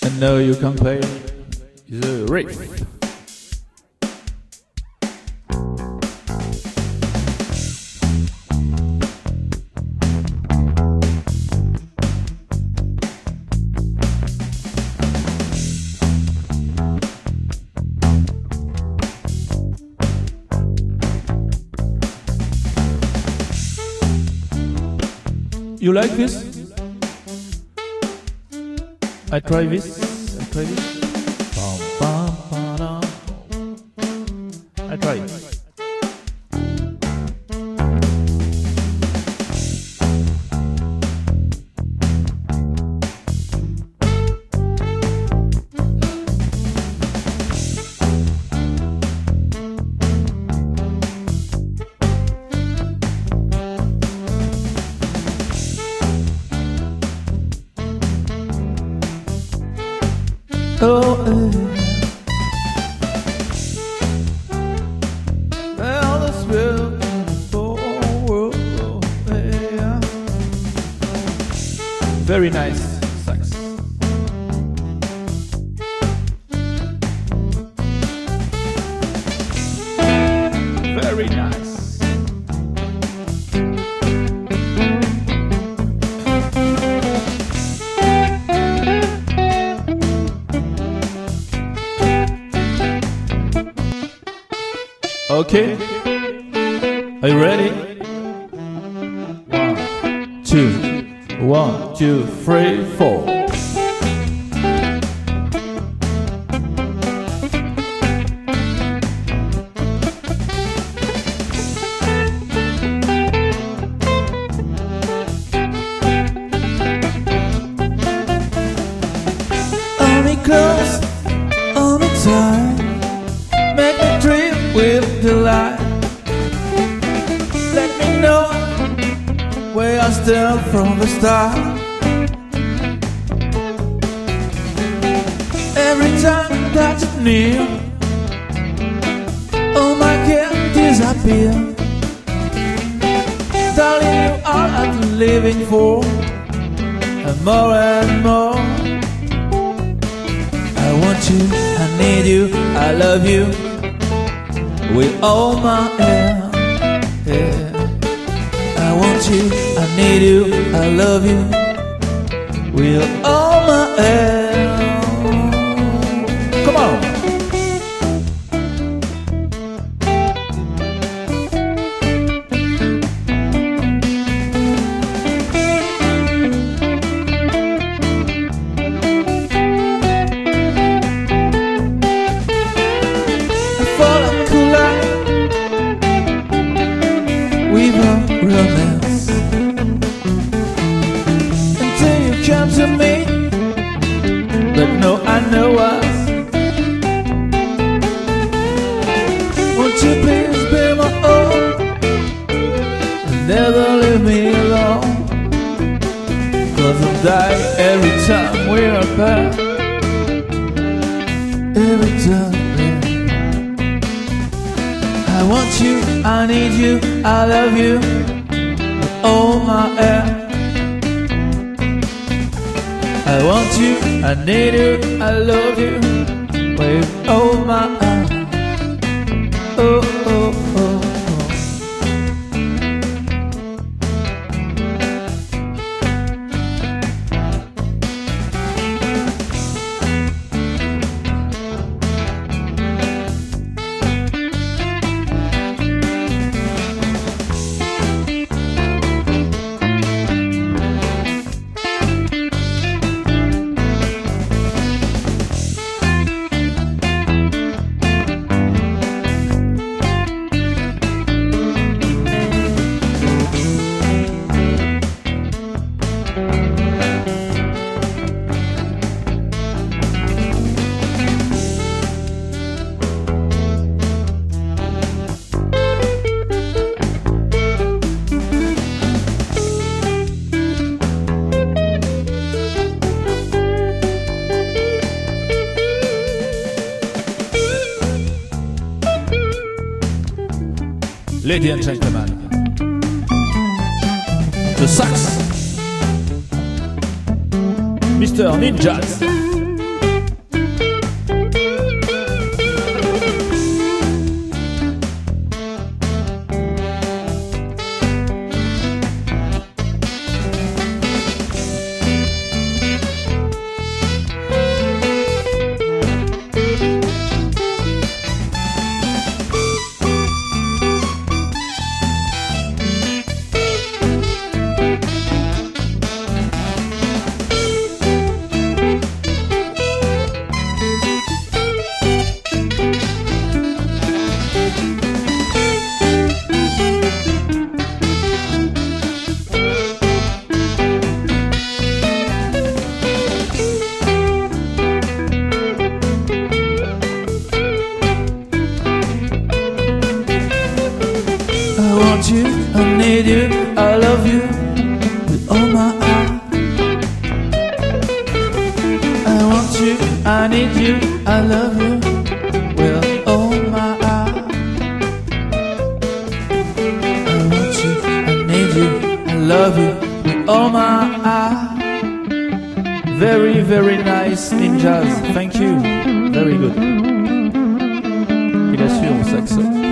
and now you can play the riff. You like this? I try this. Bum, bum, ba-dum. I try it. Oh, well, this beautiful world, yeah. Very nice sax. Very nice. Okay, are you ready? 1, 2, 1, 2, 3, 4. Hold me close, hold me tight, make me dream with delight. Let me know where I stand from the start. Every time that you're near, all my care disappear. Darling, you are I'm living for, and more. I want you, I need you, I love you with all my air, yeah. I want you, I need you, I love you with all my air. Come on. Romance until you come to me, but no, I know us. Won't you please be my own and never leave me alone? 'Cause I die every time we're apart. Every time, yeah. I want you, I need you, I love you with all my air. I want you, I need you, I love you with all my air. Oh, oh, oh. Ladies and gentlemen, the sax, Mr. Ninjas. I need you, I love you with all my heart. I want you, I need you, I love you with all my heart. Very, very nice ninjas, thank you, very good. Il assure au saxo.